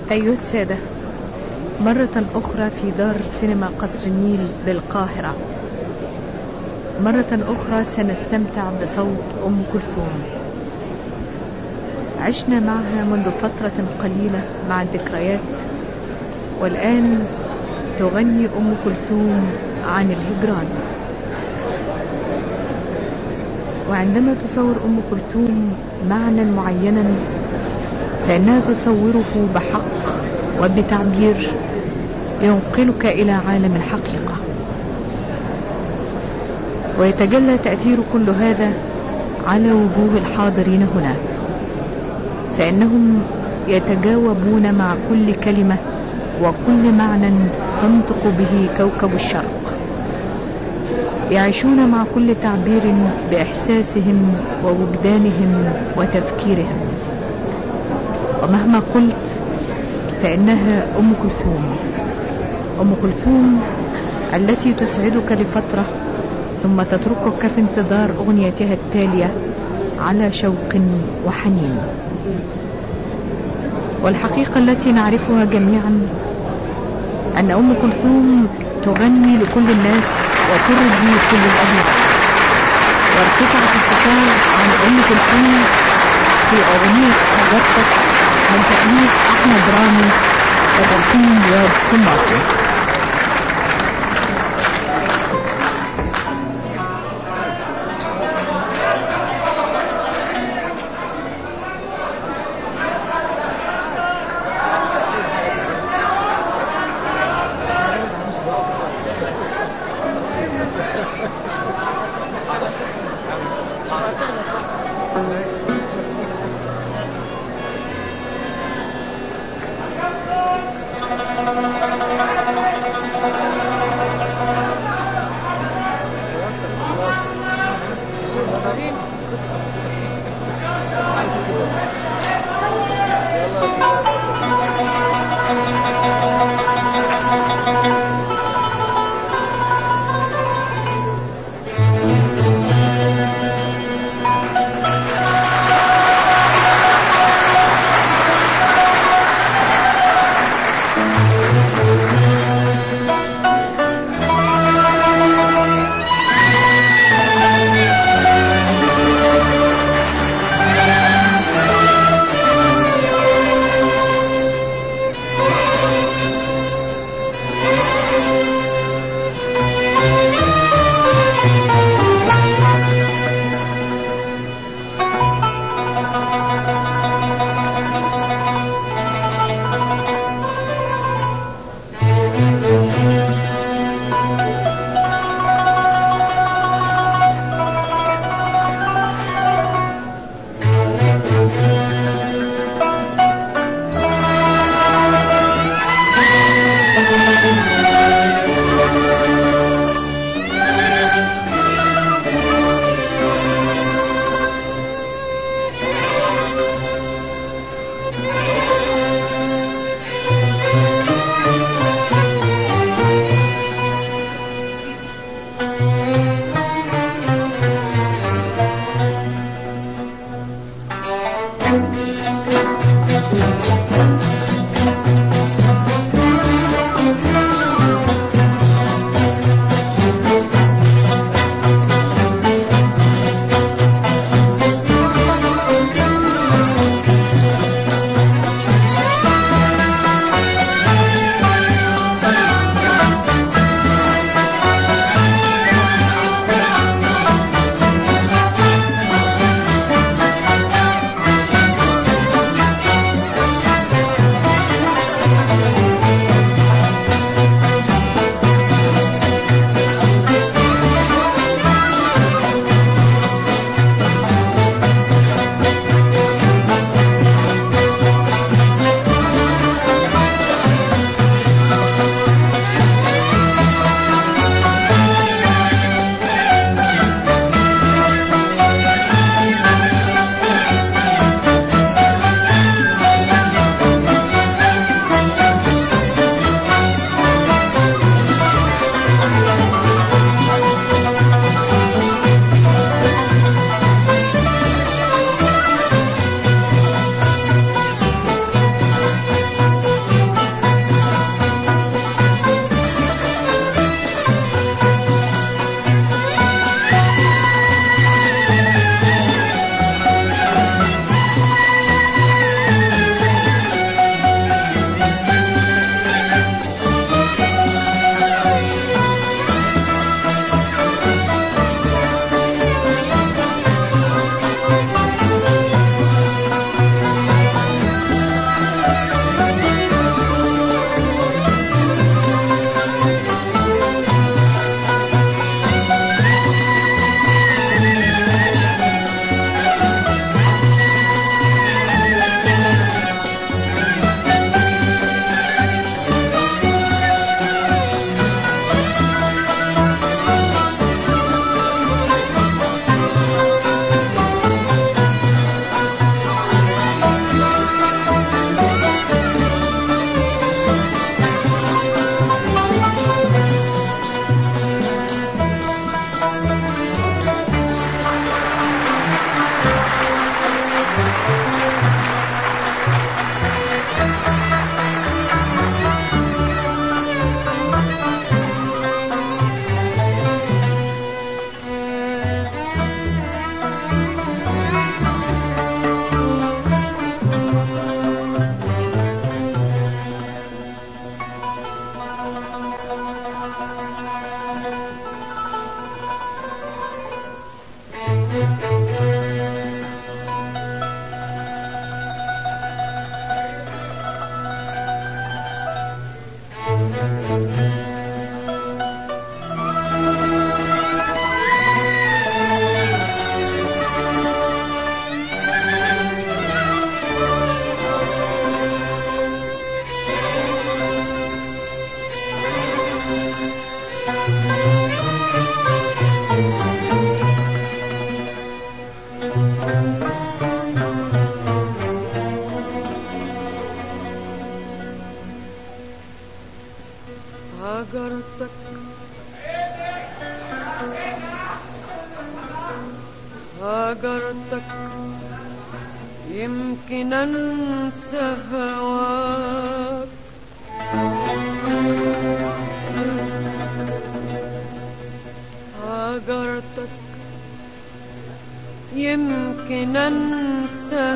أيها السادة، مرة أخرى في دار سينما قصر النيل بالقاهرة، مرة أخرى سنستمتع بصوت أم كلثوم. عشنا معها منذ فترة قليلة مع الذكريات، والآن تغني أم كلثوم عن الهجران. وعندما تصور أم كلثوم معنى معينا فإنها تصوره بحق وبتعبير ينقلك إلى عالم الحقيقة، ويتجلى تأثير كل هذا على وجوه الحاضرين هنا، فإنهم يتجاوبون مع كل كلمة وكل معنى تنطق به كوكب الشرق، يعيشون مع كل تعبير بإحساسهم ووجدانهم وتفكيرهم. ومهما قلت فإنها أم كلثوم، أم كلثوم التي تسعدك لفترة ثم تتركك في انتظار أغنيتها التالية على شوق وحنين. والحقيقة التي نعرفها جميعا أن أم كلثوم تغني لكل الناس وترضي كل الأذواق. وارتفعت الستار عن أم كلثوم في أغنية حضرتك من تأليف أحمد رامي وتلحين رياض السنباطي. هجرتك هجرتك يمكن انسى هواك هجرتك يمكن انسى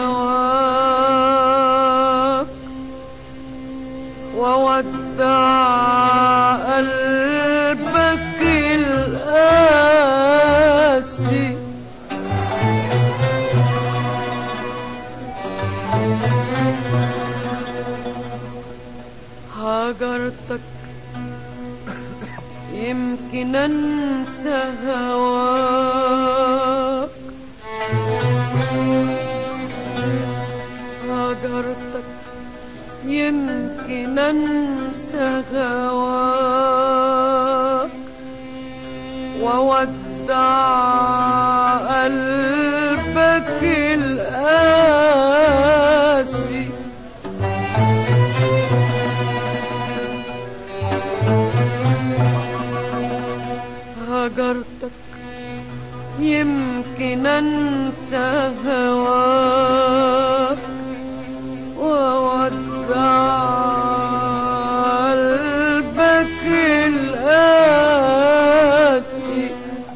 هواك وودع قلبك القاسي هجرتك يمكن انسى هواك هجرتك يمكن انسى هواك وودع قلبك القاسي هجرتك يمكن انسى هواك وودع قلبك القاسي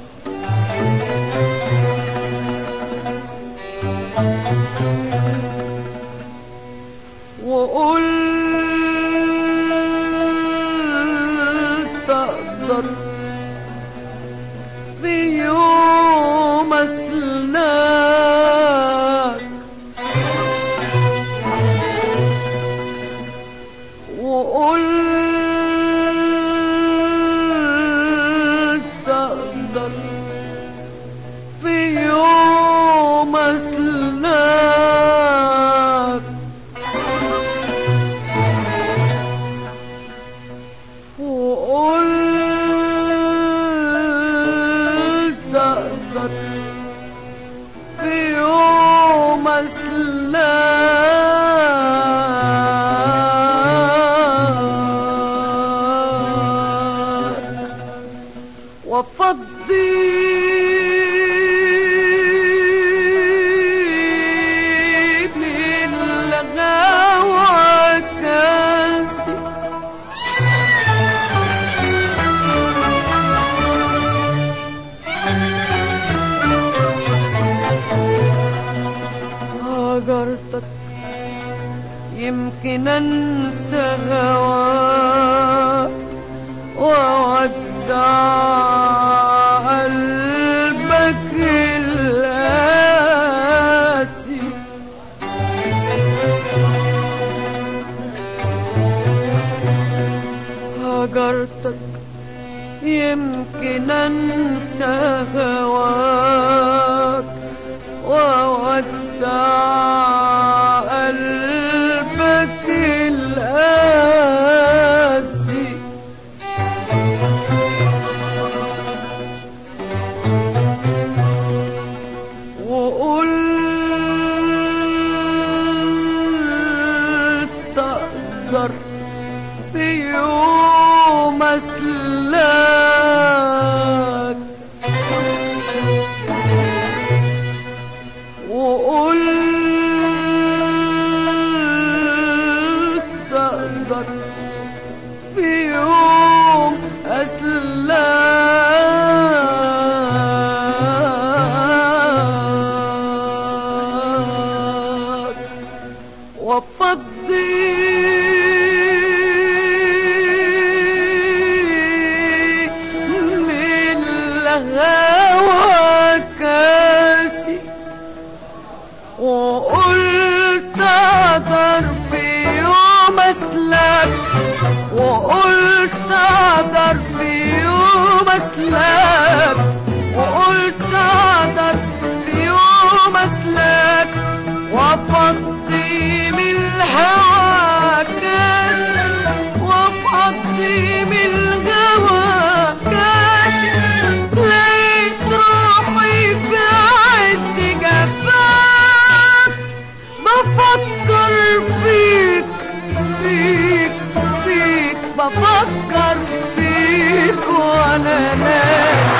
وقلت اقدر في يوم اسلاك وقلت اقدر في يوم اسلاك وقلت اقدر في يوم اسلاك وافضي من الغوى كاسي هجرتك يمكن انسى هواك وودع قلبك القاسي هجرتك يمكن انسى هواك وودع قلبك القاسي وقلت اقدر في يوم اسلاك وقلت اقدر في يوم اسلاك وافضي من الهوى كاسي وقلت اقدر في يوم اسلاك وقلت اقدر في يوم اسلاك وقلت اقدر في يوم اسلاك وافضي من الهوى كاسي وافضي من الهوى كاسي لقيت روحي في عز جفاك بفكر فيك بفكر ولا ناس.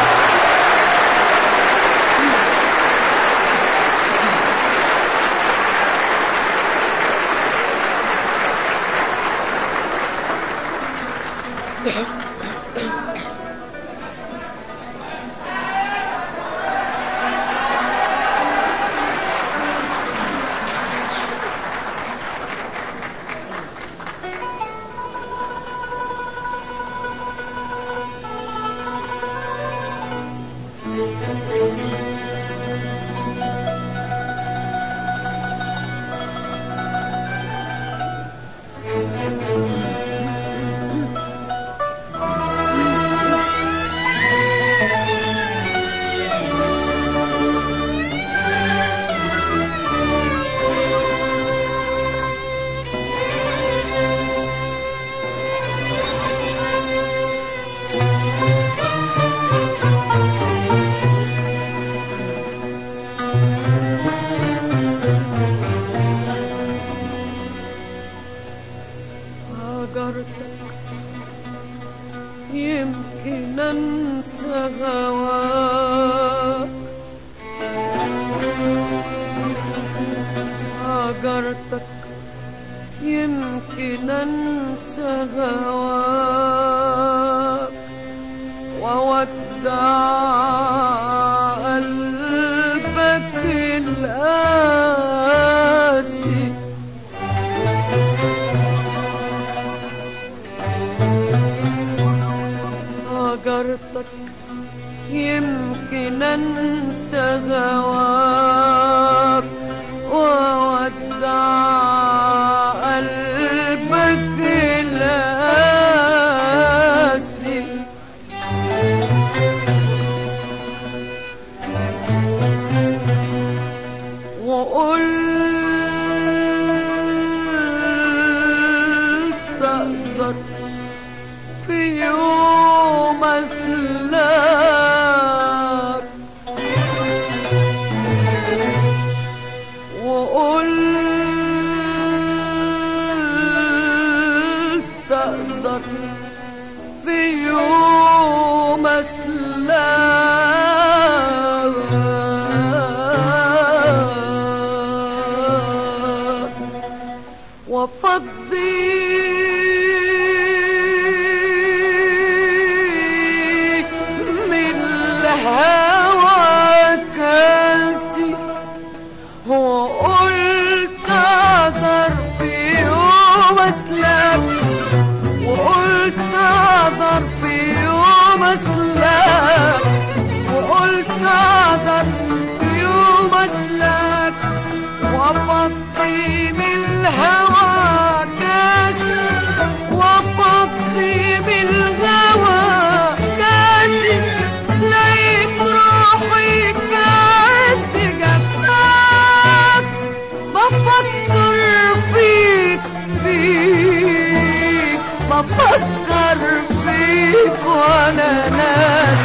يمكن انسى هواك، هاجرتك يمكن انسى هواك وودع قلبك القاسي. هاجرتك يمكن انسى هواك وودع قلبك القاسي. وقلت اقدر في يوم اسلاك، وقلت اقدر في يوم اسلاك وافضي من الهوى كاسي. وقلت اقدر في يوم اسلاك، وقلت اقدر في يوم اسلاك، وقلت اقدر في يوم اسلاك وافضي من الهوى كاسي، وافضي من الهوى كاسي. لقيت روحي كاسي جفاك، بفكر فيك فيك، بفكر فيك وانا ناس.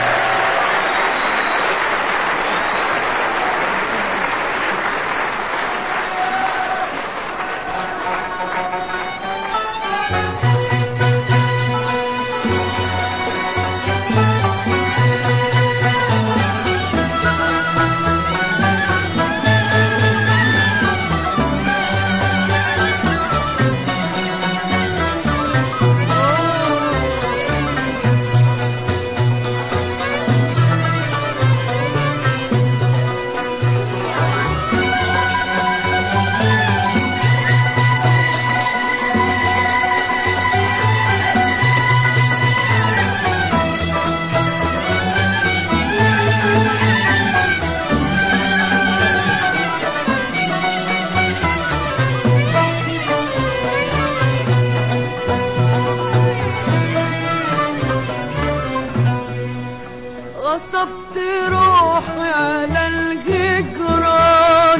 غصبت روحي على الجدران،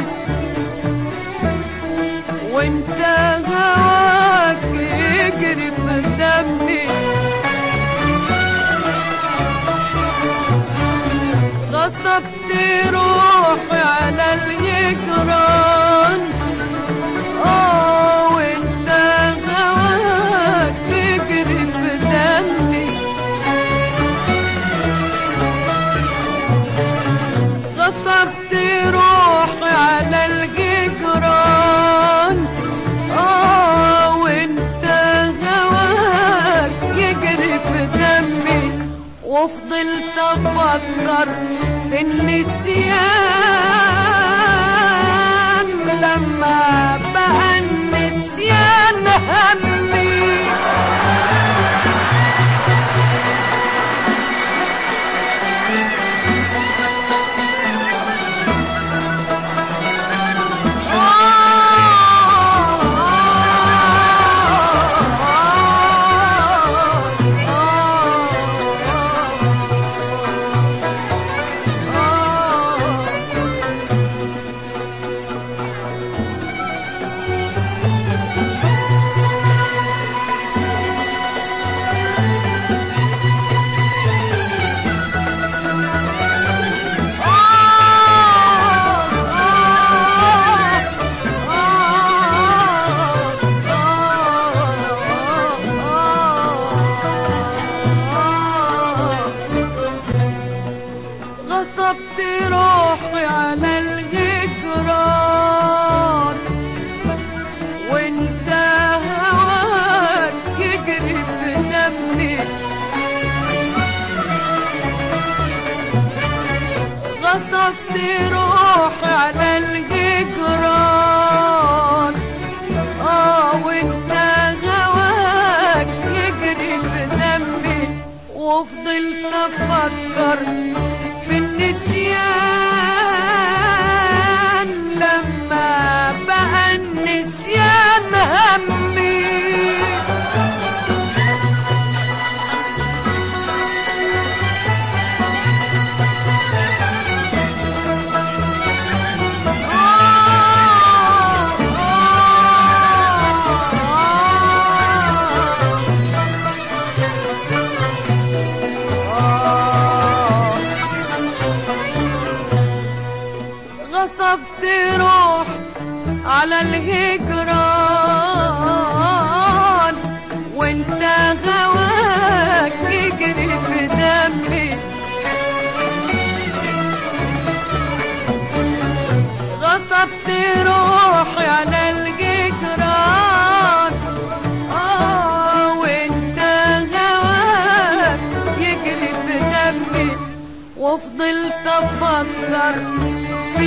وانت هواك يجري في دمي. غصبت روحي على الجدران، وانت هواك يجري في دمي. وفضلت افكر في النسيان لما بقى النسيان همي. غصبت روحي على الهجران وانت هواك يجري في دمي. غصبت روحي على الهجران وانت هواك يجري في دمي. وفضلت افكر في النسيان لما بقى النسيان همي. غصبت روح على الهجران وانت هواك يجري في دمي. غصبت روحي على الهجران وانت هواك يجري في دمي. وفضلت افكر في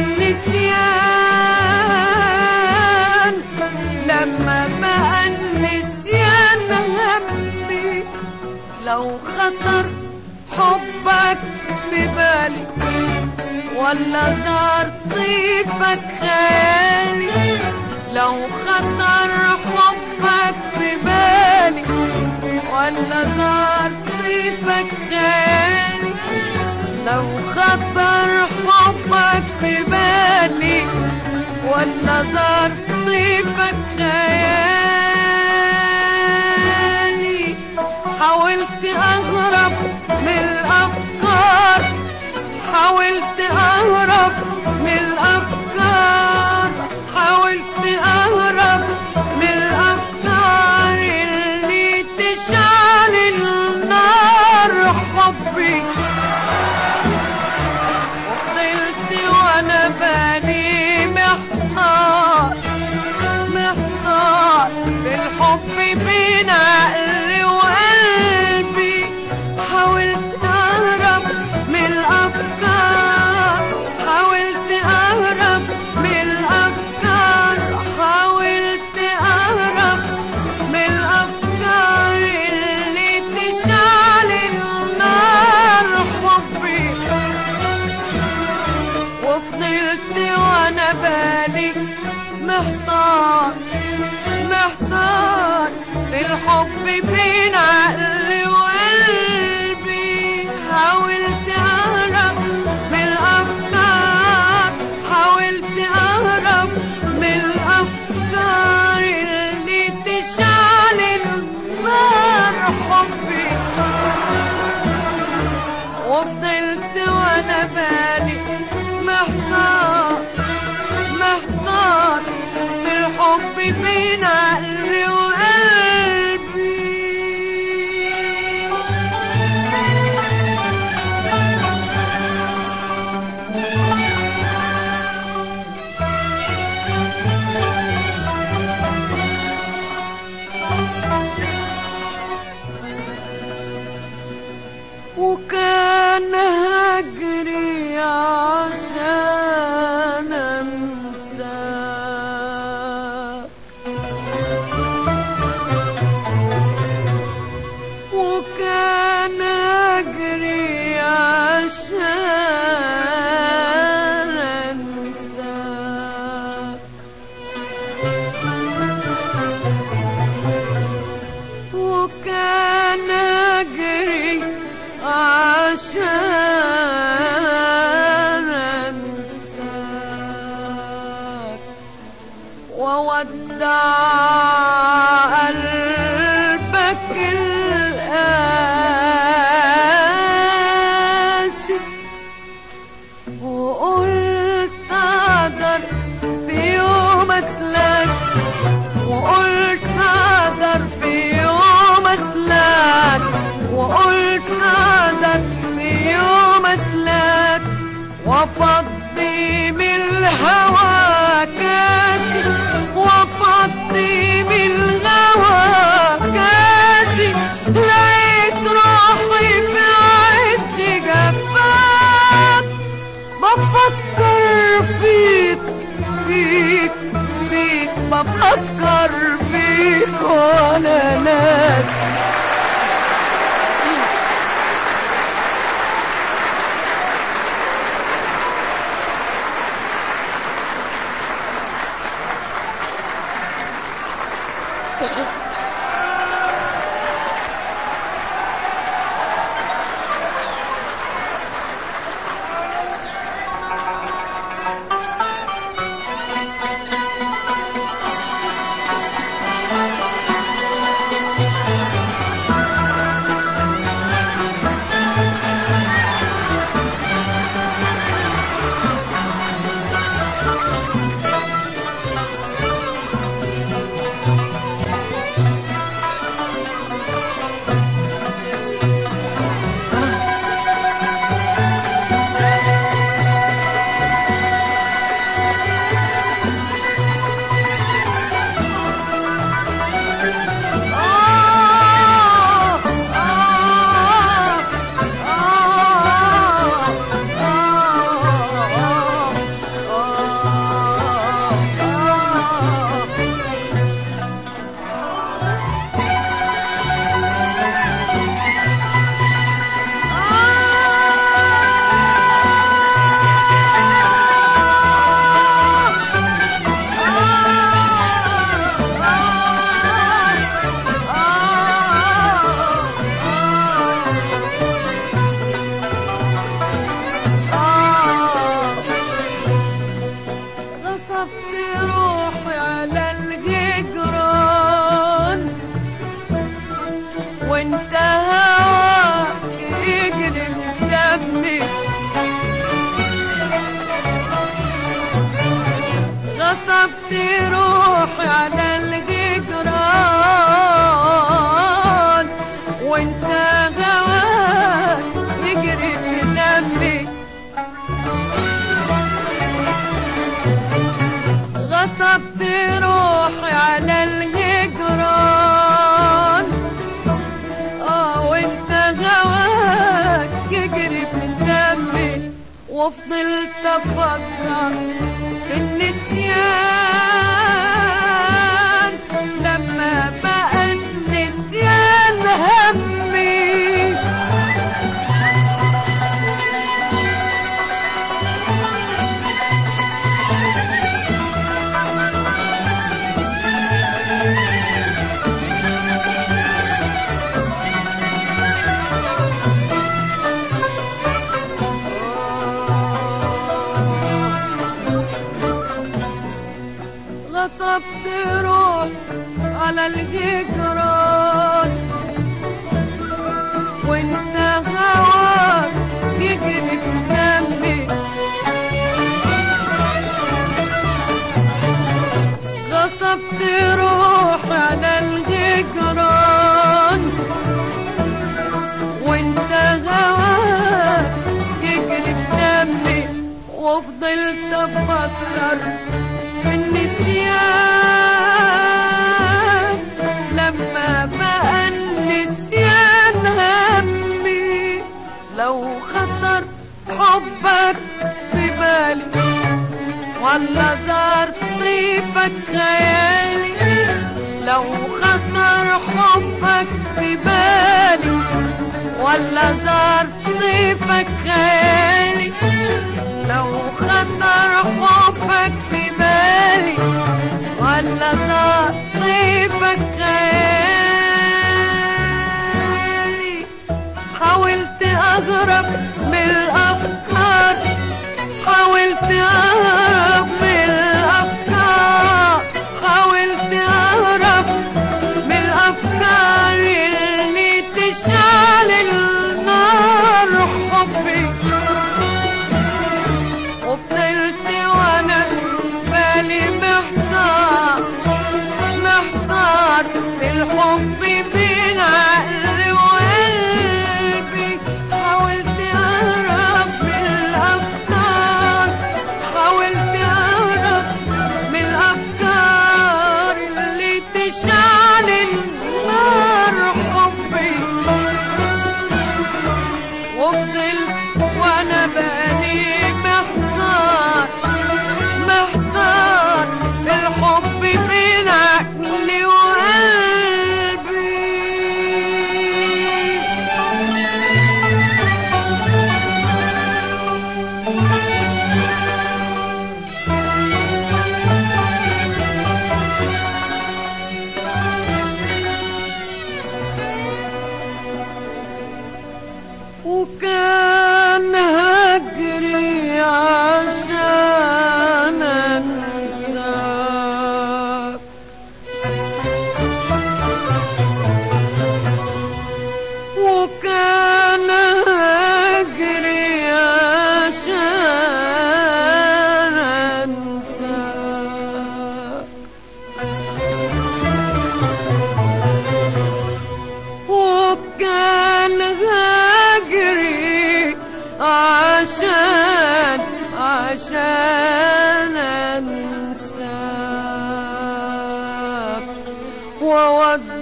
النسيان لما بقى النسيان همي. لو خطر حبك في بالي ولا زار طيفك خيالي. لو خطر حبك في بالي ولا زار طيفك خيالي. لو خطر حبك في بالي ولا زار طيفك خيالي. حاولت اهرب من الافكار، حاولت اهرب من الافكار، حاولت اهرب من الافكار اللي تشعل النار حبي. وانا بالي محتار محتار بالحب بين عقلي وقلبي. حاولت اهرب من الافكار، حاولت اهرب وافضي من الهوى كاسي، وافضي من الهوى كاسي، لقيت روحي في عز جفاك، بفكر فيك فيك فيك، بفكر فيك وانا ناس. غصبت روحي على الجدران، وانت هواك يجري في دمي. غصبت روحي على الجدران، وانت هواك يجري في دمي. وفضلت افكر في النسيان لما بقى النسيان همي. غصبت روح على الجدران، وانت هواك يجري في دمي. غصبت روح على الجدران، وانت هواك يجري في دمي. وفضلت افكر في النسيان لما بقى النسيان همي. لو خطر حبك في بالي ولا زار طيفك خيالي، لو خطر حبك في بالي ولا زار طيفك خيالي، لو خطر حبك في بالي ولا زار طيفك خيالي. حاولت اهرب من الافكار، حاولت اهرب من الافكار، حاولت اهرب من الافكار اللي تشعل النار حبي. وفضلت وانا بالي محتار محتار الحب بين عقلي وقلبي. حاولت اهرب من الافكار،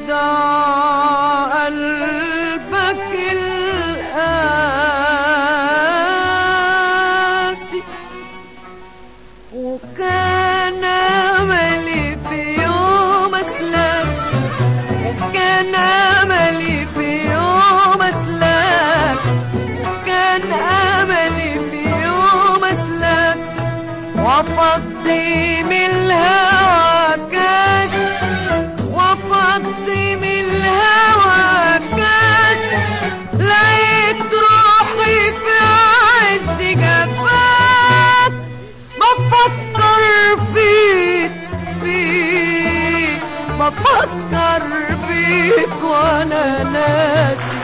ودع قلبك القاسي، وكان أملي في يوم أسلم، وكان أملي في يوم أسلم، وكان أملي في يوم أسلم، وأفضي من الهوى كاس، وأفضي من الهوى كاس، لقيت روحي في عز جفاك، بفكر فيك بفكر فيك وأنا ناسي.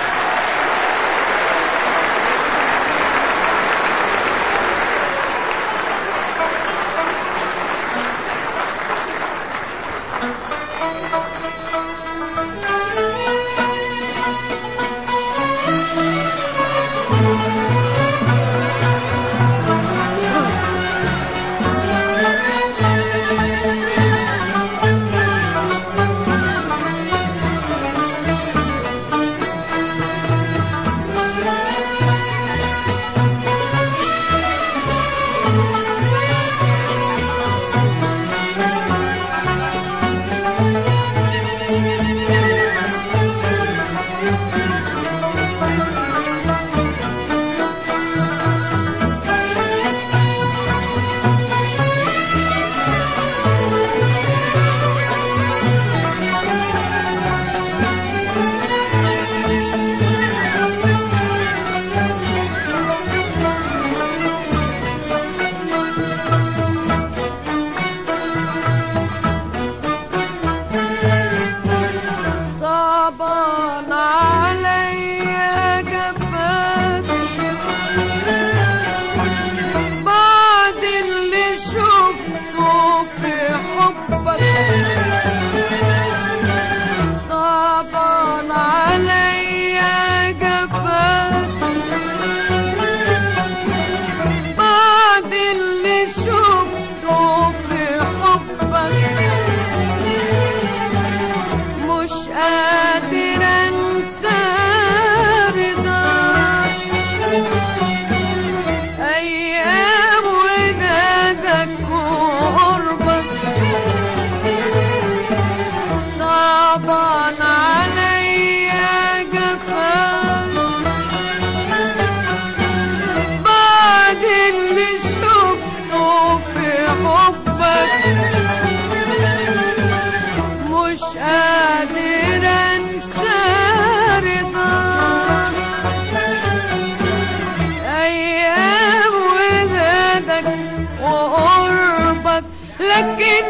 لكن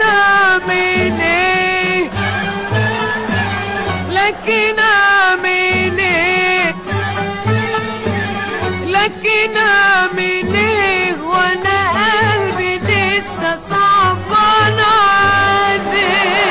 أعمل إيه، لكن أعمل إيه، لكن أعمل إيه، وأنا قلبي لسه صعبان عليه.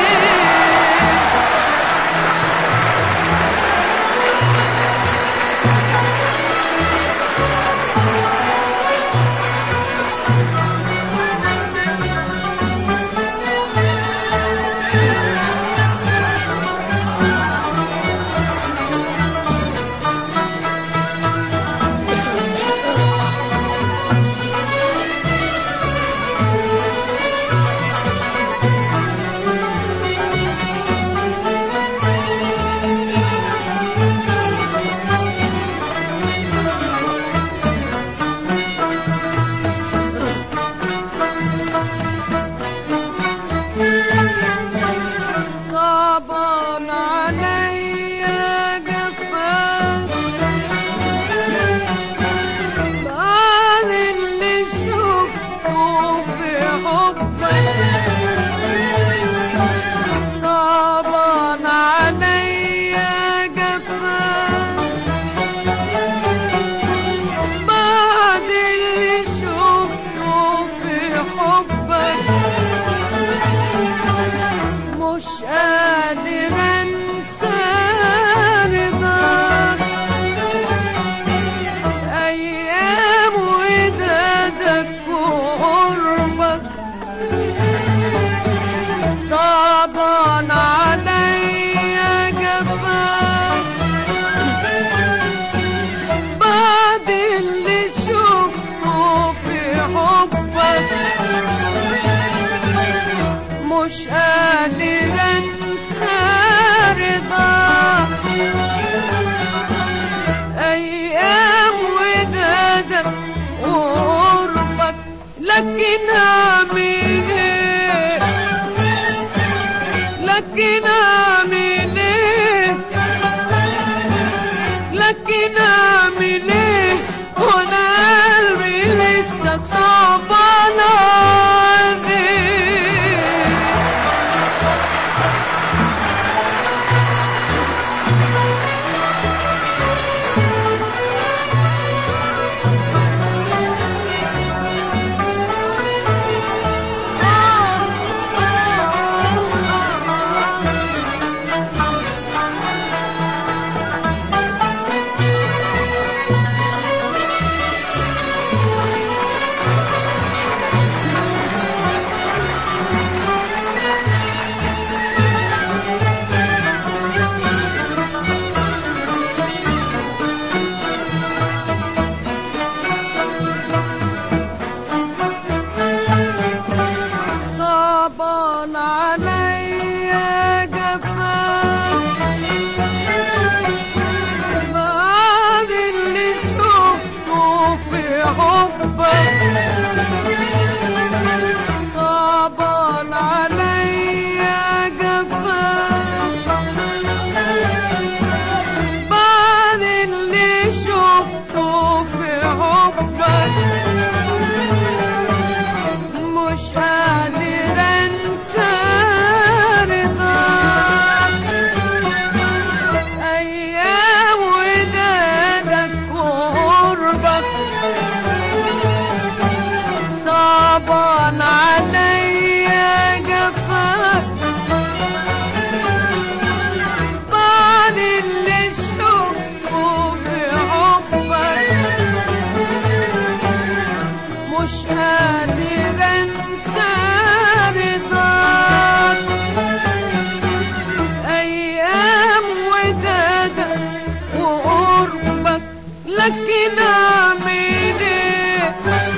لكن اعمل ايه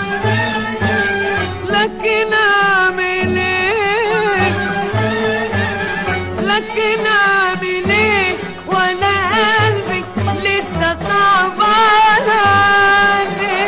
لكن اعمل ايه لكن اعمل ايه وانا قلبي لسه صعبان عليه.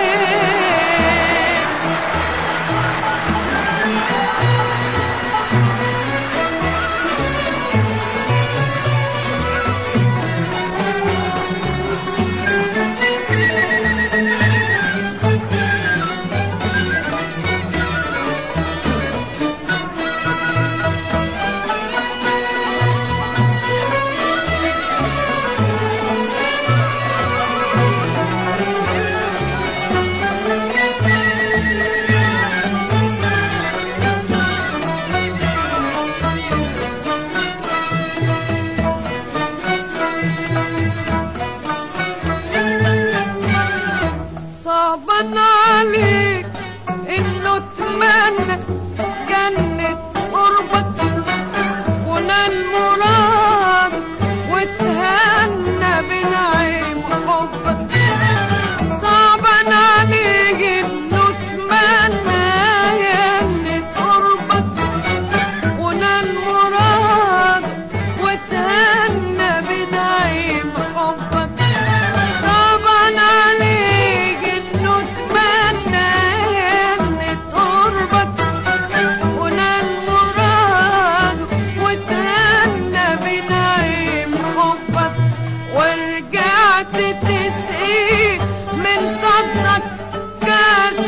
صعبان عليك انه اتمنى جنة قربك ونال مراد واتهنى بنعيم حبك. صعبان عليك انه اتمنى جنة قربك ونال مراد واتهنى بنعيم حبك. صعبان عليك انه اتمنى جنة قربك ونال مراد واتهنى بنعيم حبك. ورجعت تسقيه من صدرك كاس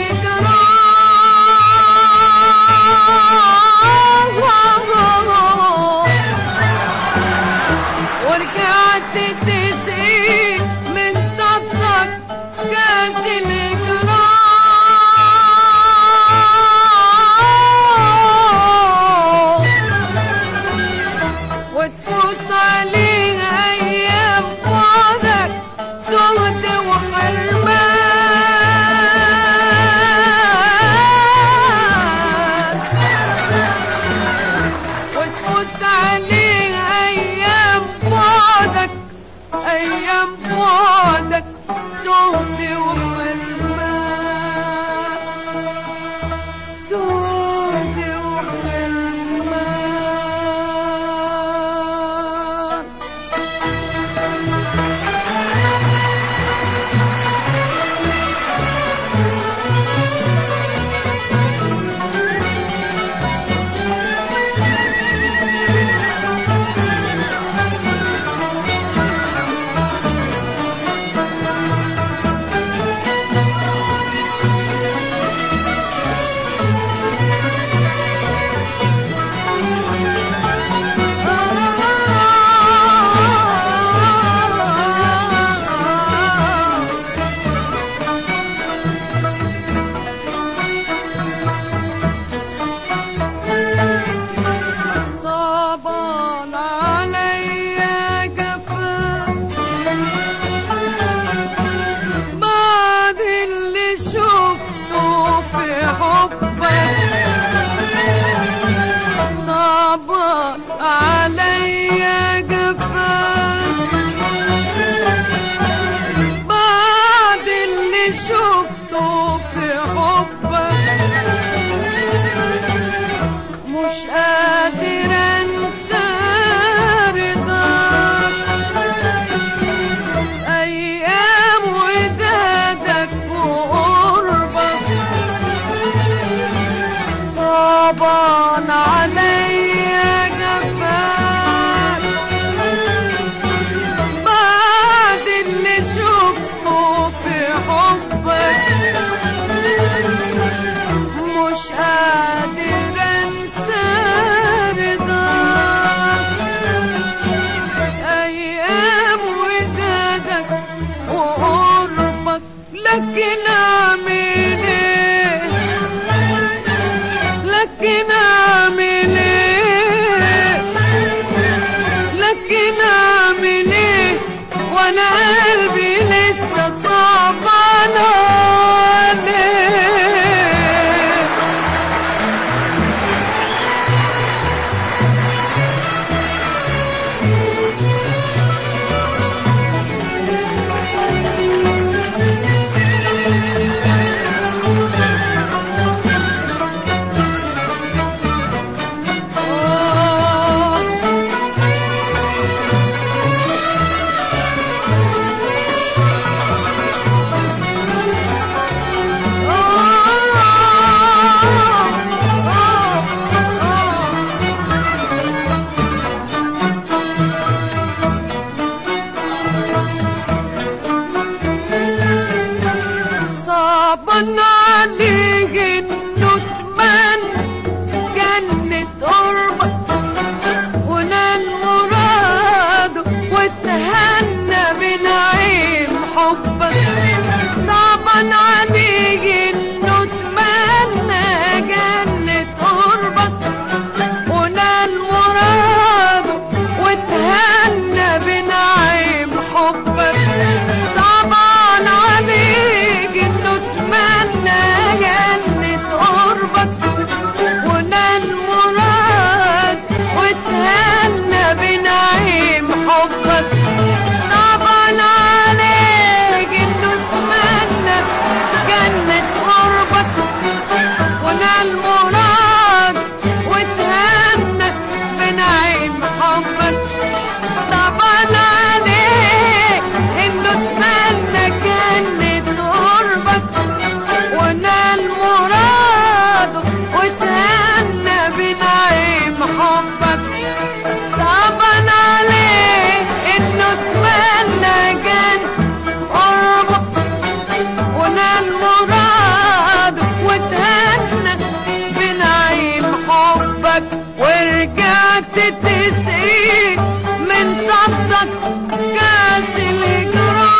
الهجران. ورجعت تسقيه من صدرك كاس الهجران. وتفوت عليه ايام بعدك سهد وحرمان. وتفوت عليه ايام بعدك ايام بعدك سهد وحرمان سهد وحرمان. صعبان عليه انه اتمنى جنة قربك ونال مراده واتهنى بنعيم حبك. صعبان عليه انه اتمنى جنة قربك ونال مراده واتهنى بنعيم حبك. صعبان عليك انه اتمنى جنة قربك ونال مراد واتهنى بنعيم حبك. صعبان عليك انه اتمنى جنة قربك ونال مراد واتهنى بنعيم حبك. صعبان عليك انه اتمنى جنة قربك ونال مراده واتهنى بنعيم حبك. صعبان عليك انه اتمنى جنة قربك ونال مراده واتهنى بنعيم حبك. ورجعت تسقيه من صدك كاس الجرام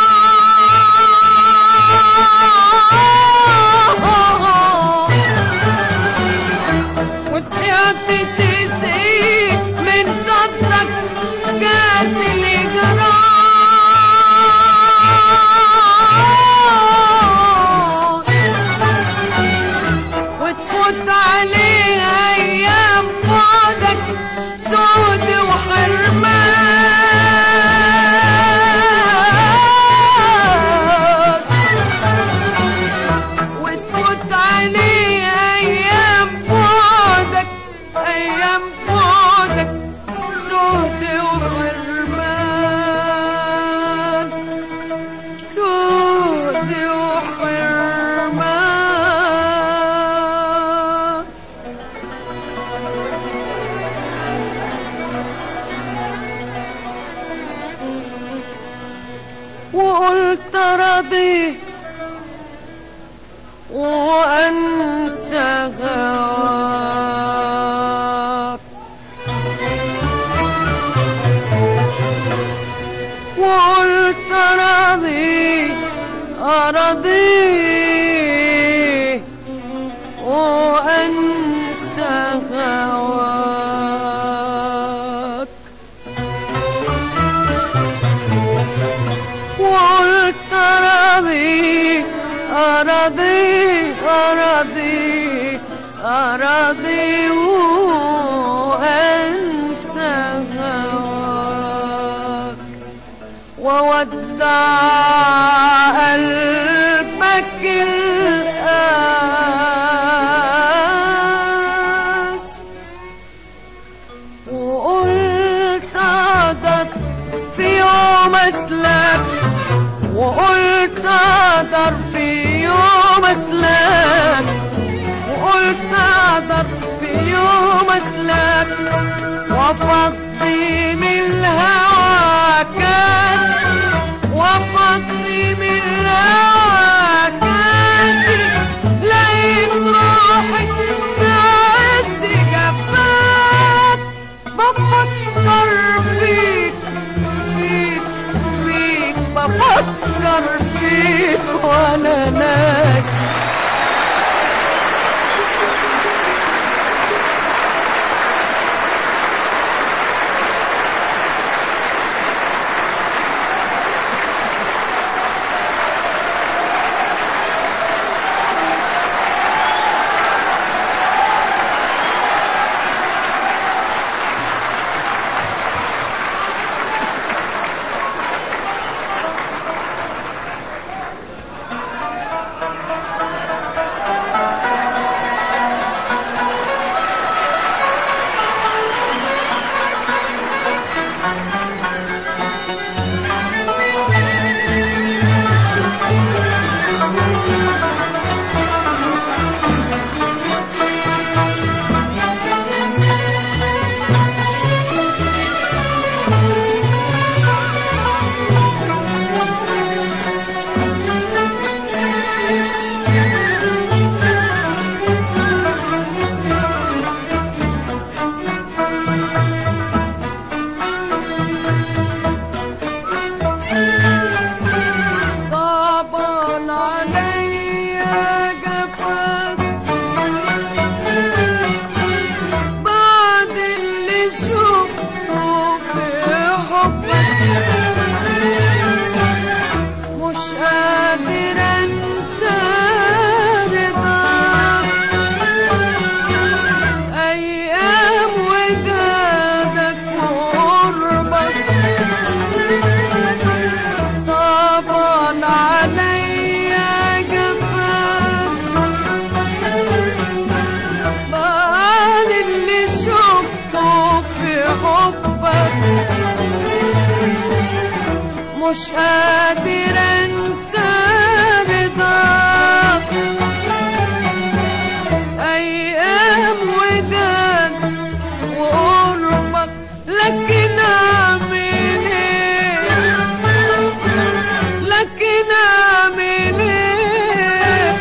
وطلعت تسقيه من صدك كاس الجرام وتفوت عليه ايام بعدك سود وحرمان وتفوت عليه ايام بعدك سود وحرمان سود وحرمان. وقلت راضي وانسى هواك وقلت راضي وانسى هواك وقلت راضي وانسى هواك وودع قلبك القاس وقلت اقدر في يوم اسلك وقلت اقدر في يوم اسلك وقلت اقدر في يوم اسلك وافضي من الهوى كاسي وافضي من الهوى كاسي لقيت روحي في عز جفاك بفكر فيك بفكر فيك وانا ناسي. مش قادر انسى رضاك. ايام وداد وقربك لكن اعمل ايه، لكن اعمل ايه،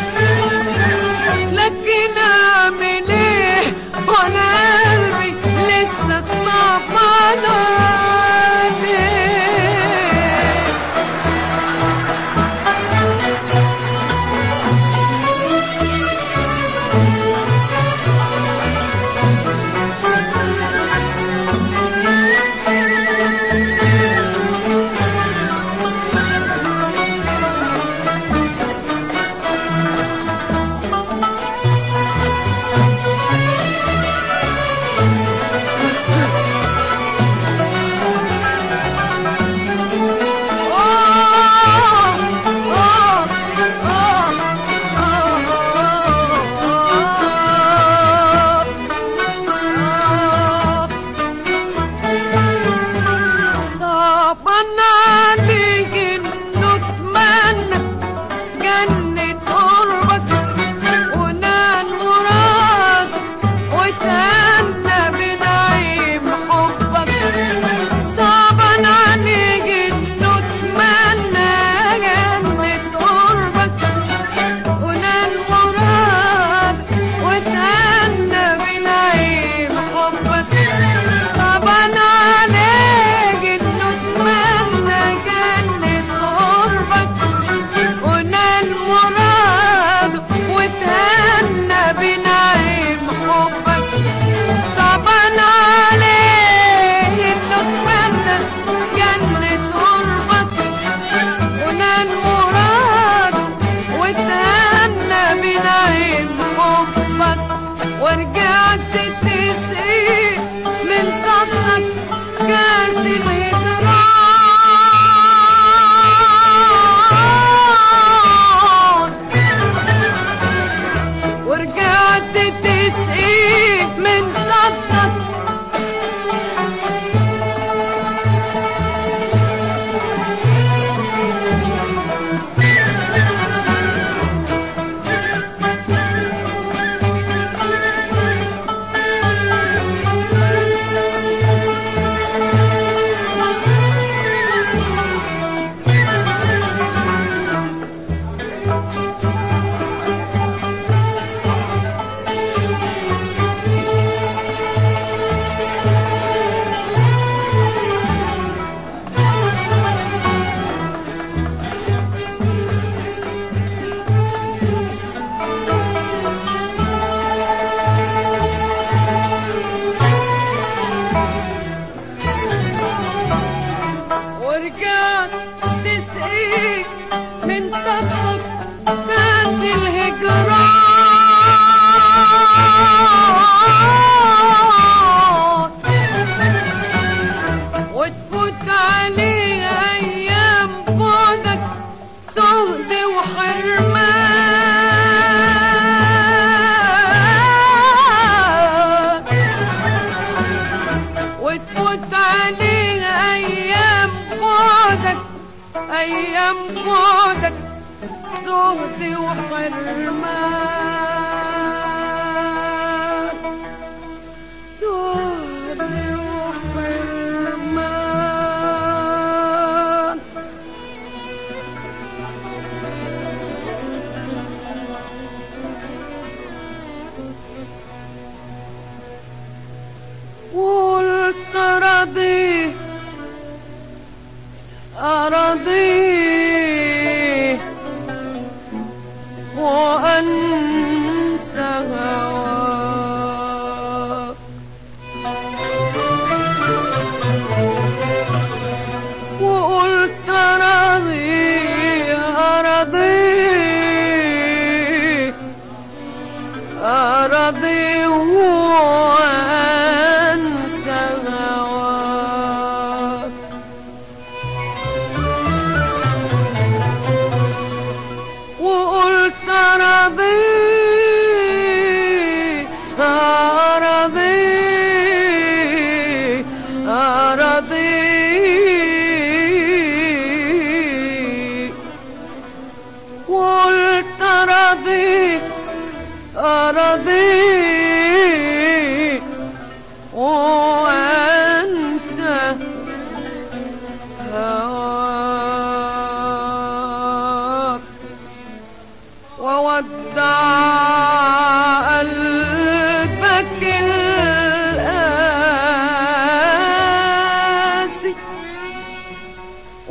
لكن اعمل ايه، وانا قلبي لسه صعبان عليه. ورجعت تسقي من صدرك كاس الهجران، ورجعت تسقي من صدرك ورجعت تسقيك من صدرك كاس الهجران، وتفوت عليه ايام بعدك سهد وحرمان، وتفوت عليه ايام بعدك، ايام بعدك زهد وحرمان، زهد وحرمان. قلت راضي أراضيه وأنسى هواك، وقلت أراضيه أراضيه أراضيه وأنسى هواك.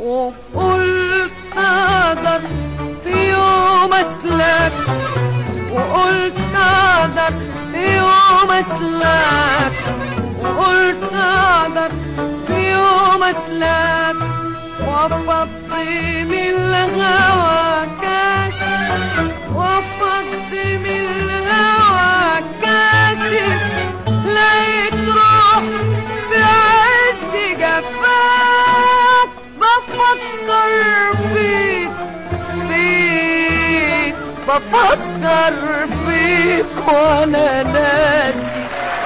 وقلت اقدر في يوم اسلك، وقلت اقدر في يوم اسلك، وقلت اقدر في يوم اسلك، وافضي من الهوى كاسي، وافضي من الهوى كاسي، لقيت روح في عز جفاك، بفكر فيك فيك، بفكر فيك وانا ناسي.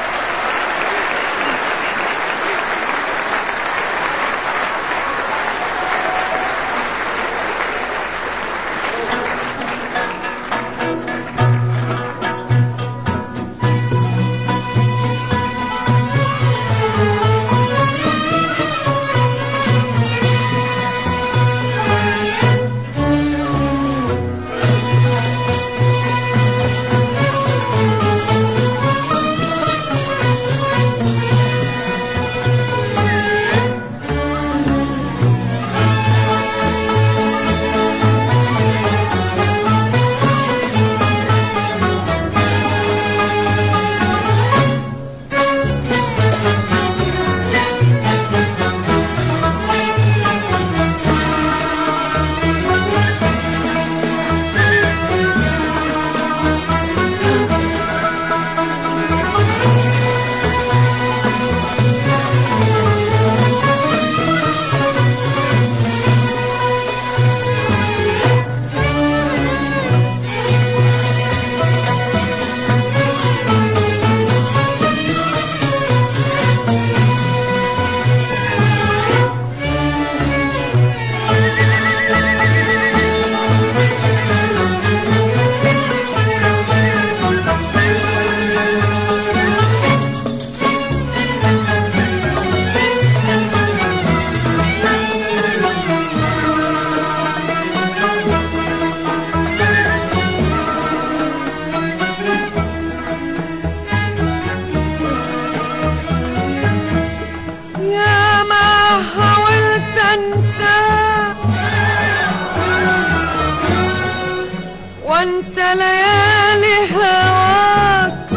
وانسى ليالي هواك،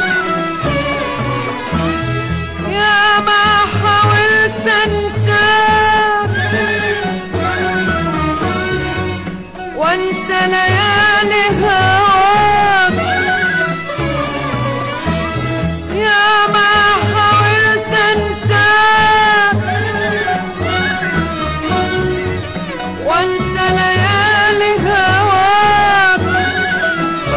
يا ما حاولت انساك، وانسى ليالي هواك، يا ما حاولت انساك، وانسى ليالي هواك،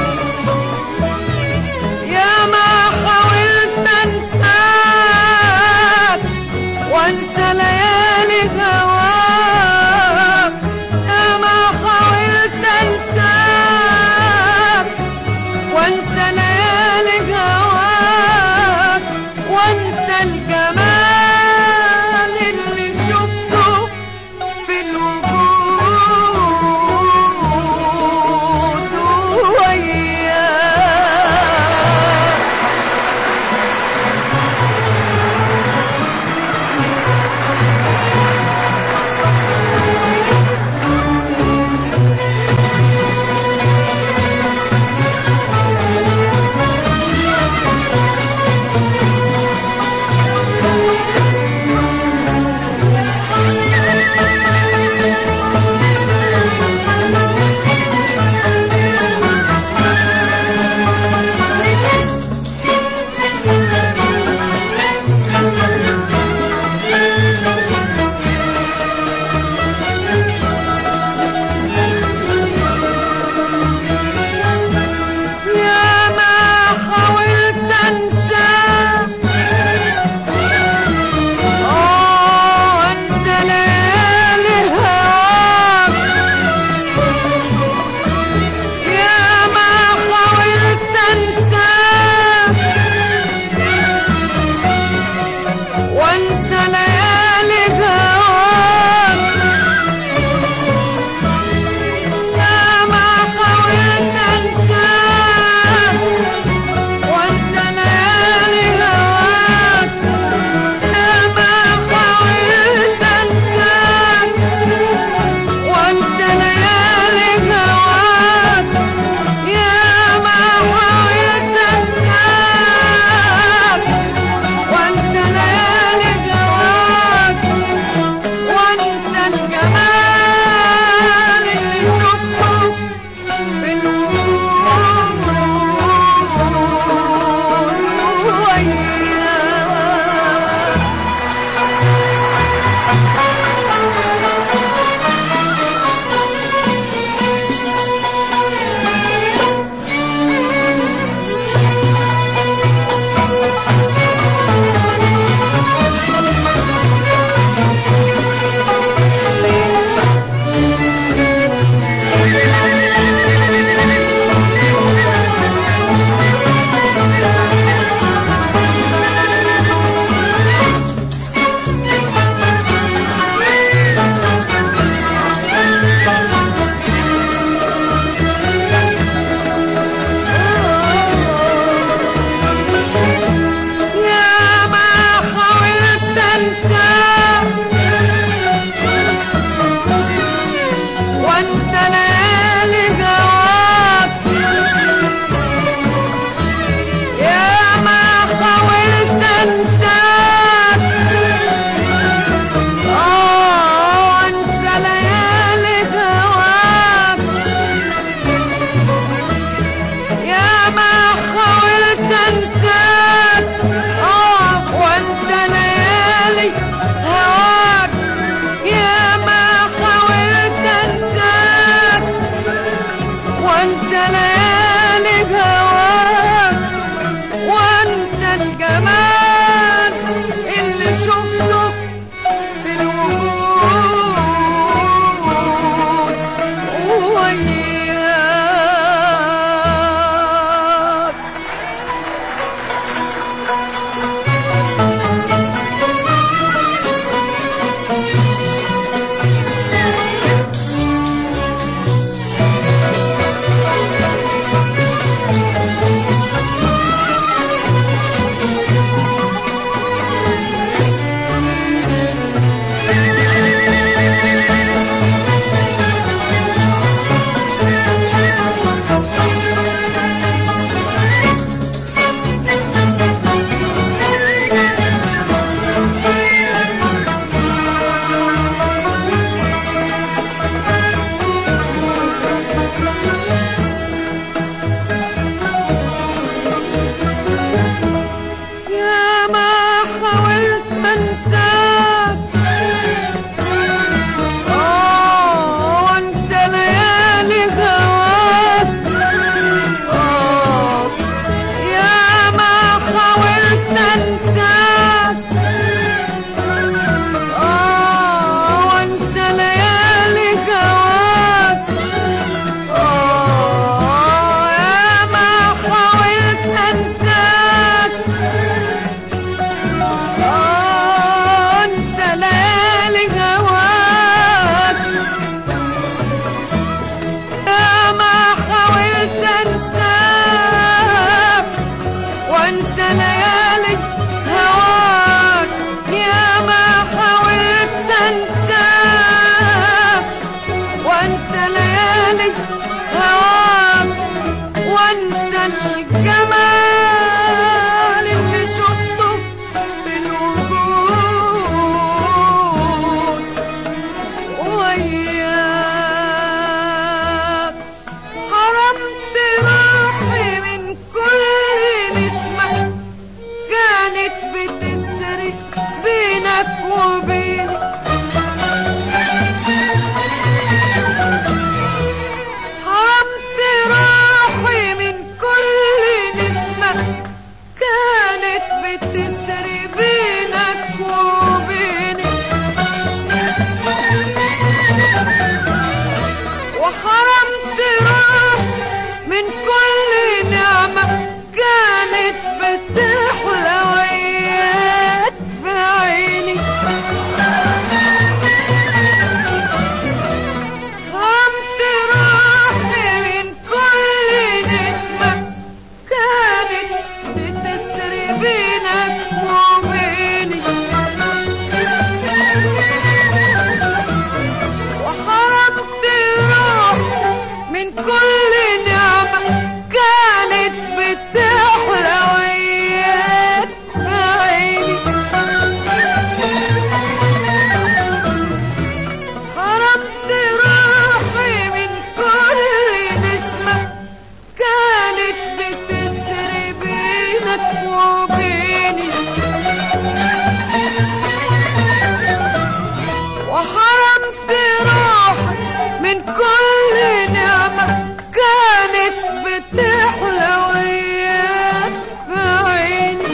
من كل نعمة كانت بتحلى وياك في عيني،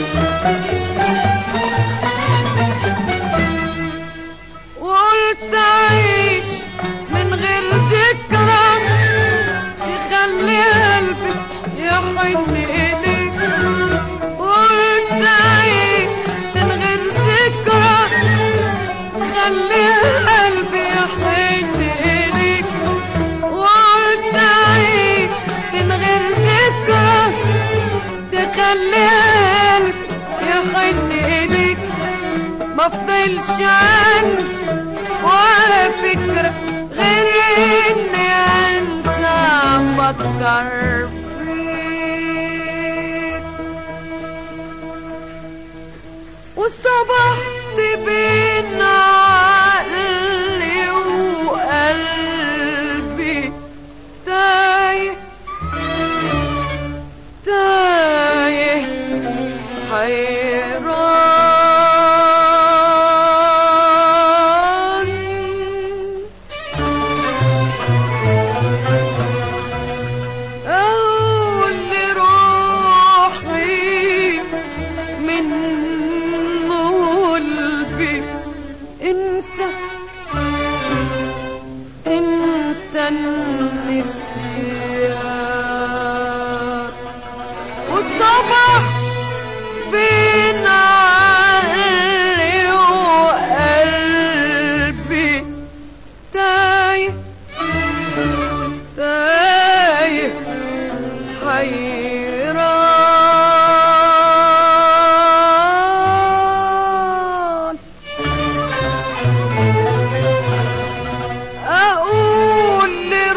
وقلت أعيش من غير ذكرى تخلي قلبي يحن إليك، وقلت أعيش من غير ذكرى تخلي قلبي يحن إليك، وقلت أعيش من غير ذكرى تخلي قلبي يحن إليك. مفضلش عندي ولا فكرة غير إني أنسى أفكر فيك، وصبحت بين عقلي وقلبي تايه تايه حيران. أقول لروحي من قلبي انسى انسى النسيان، والصبح بين عقلي وقلبي تايه تايه حيران. أقول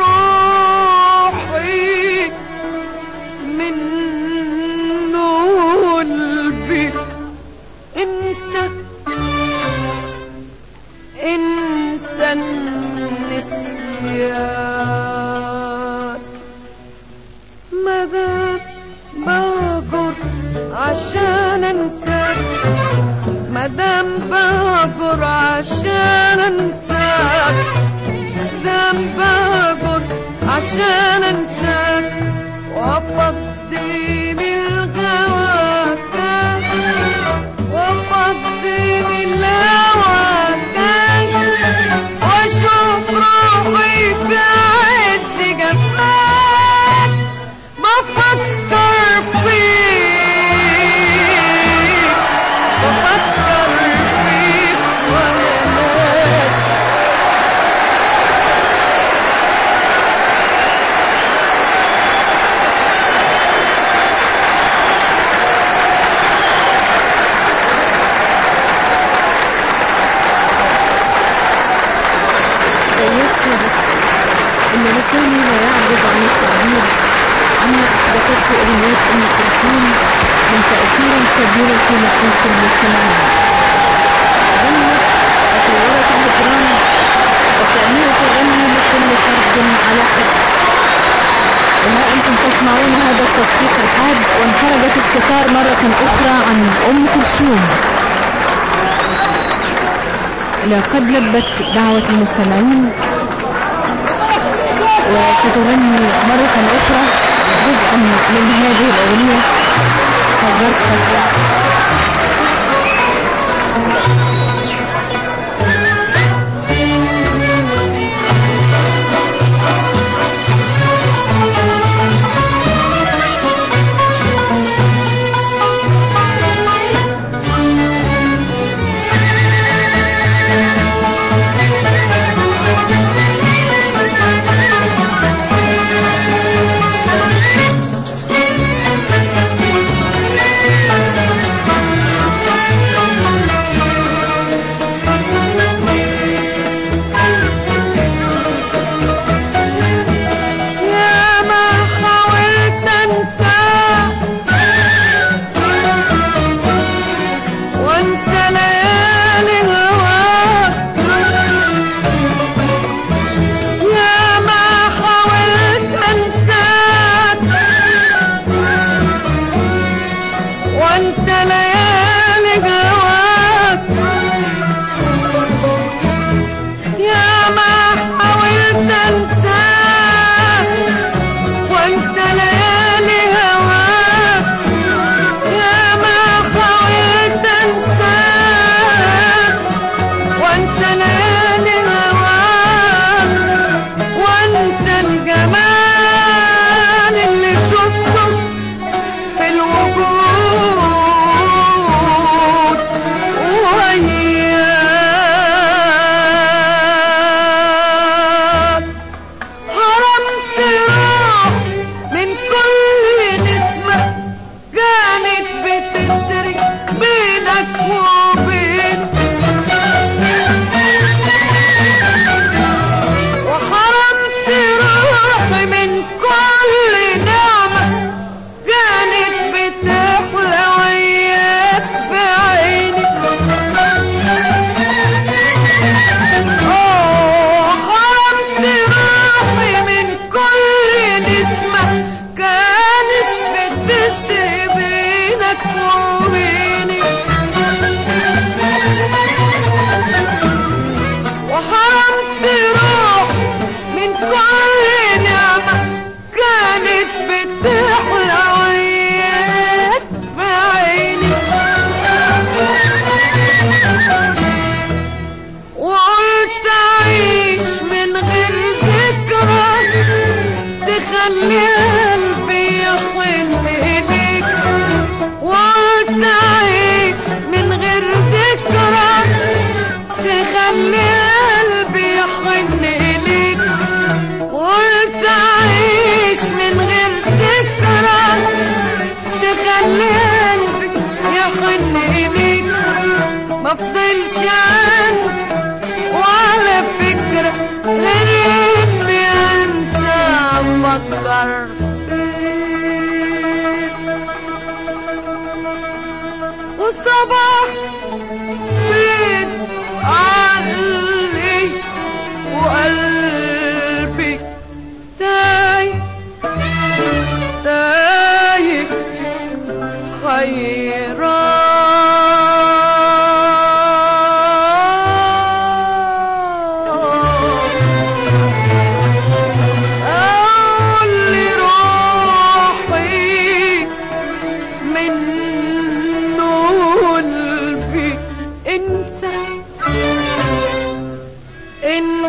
لروحي من قلبي انسى انسى النسيان. مدام بهجر عشان انساك، مدام بهجر عشان انساك، مدام بهجر عشان انساك، وافضي من الهوى كاس، وافضي من الهوى كاس، واشوف روحي في عز جفاك، بفكر فيك بفكر فيك وانا ناسي. إن لساني لا يعجز عن التعبير عما أحدثته أغنيات أم كلثوم من تأثير كبير في نفوس المستمعين. غنت وصورت الهجران وكأنها تغني لكل فرد على حد. وما أنتم تسمعون هذا التصفيق الحاد، وانفرجت الستار مرة أخرى عن أم كلثوم. لقد لبت دعوة المستمعين، وستغني مرة أخرى جزءا من هذه الأغنية فجرت.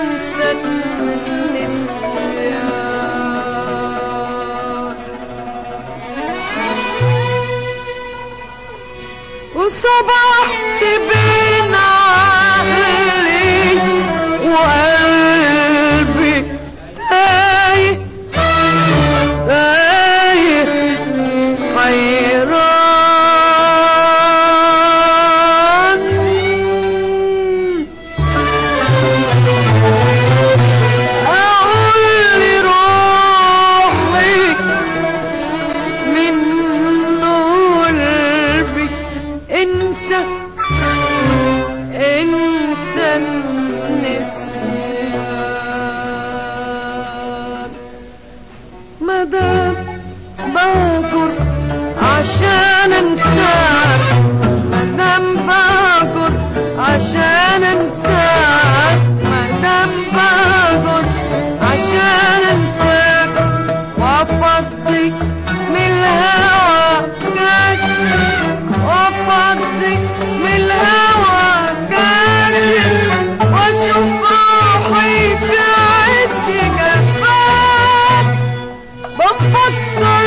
انسى النسيان. وصبحت بين عقلي وقلبي تايه تايه حيران. أقول لروحي من قلبي انسى انسى النسيان. مادام بهجر عشان انساك، مادام بهجر عشان انساك، مادام بهجر عشان انساك، وافضي من الهوى كاس، وافضي من الهوى كاس، واشوف روحي في عز جفاك. بفكر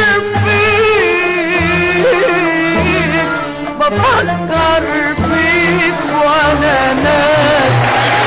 فيك بفكر فيك وانا ناس.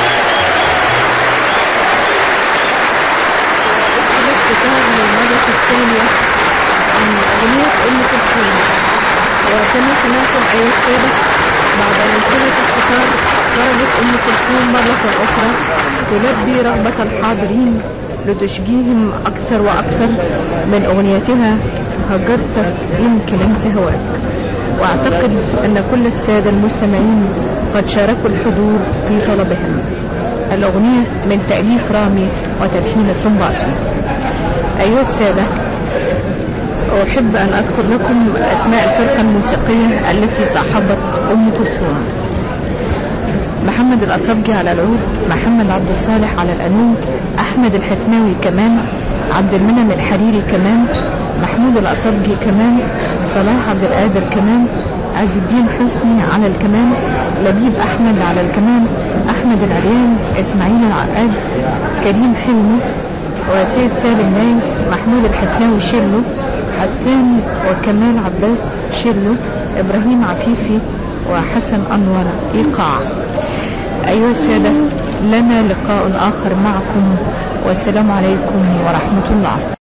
اسم الستار للمرة الثانية عن أغنية أم كلثوم. وكما سمعتم أيها السادة، بعد نزلة الستار خرجت أم كلثوم مرة أخرى تلبي رغبة الحاضرين لتشجيعهم أكثر وأكثر من أغنيتها هجرتك يمكن انسى هواك. وأعتقد أن كل السادة المستمعين قد شاركوا الحضور في طلبهم. الأغنية من تأليف رامي وتلحين السنباطي. أيها السادة، أحب أن أذكر لكم أسماء الفرقة الموسيقية التي صاحبت أم كلثوم: محمد الأصبجي على العود، محمد عبد الصالح على القانون، أحمد الحتماوي كمان، عبد المنعم الحريري كمان، محمود الأصبجي كمان، صلاح عبد القادر كمان، عز الدين حسني على الكمان، لبيب أحمد على الكمان، أحمد العريان، إسماعيل العقاد، كريم حلمي، وسيد سالم نايم، محمود الحتماوي شيلو، حسان وكمال عباس شيلو، إبراهيم عفيفي، وحسن أنور إيقاع. أيها السادة، لنا لقاء آخر معكم، والسلام عليكم ورحمة الله.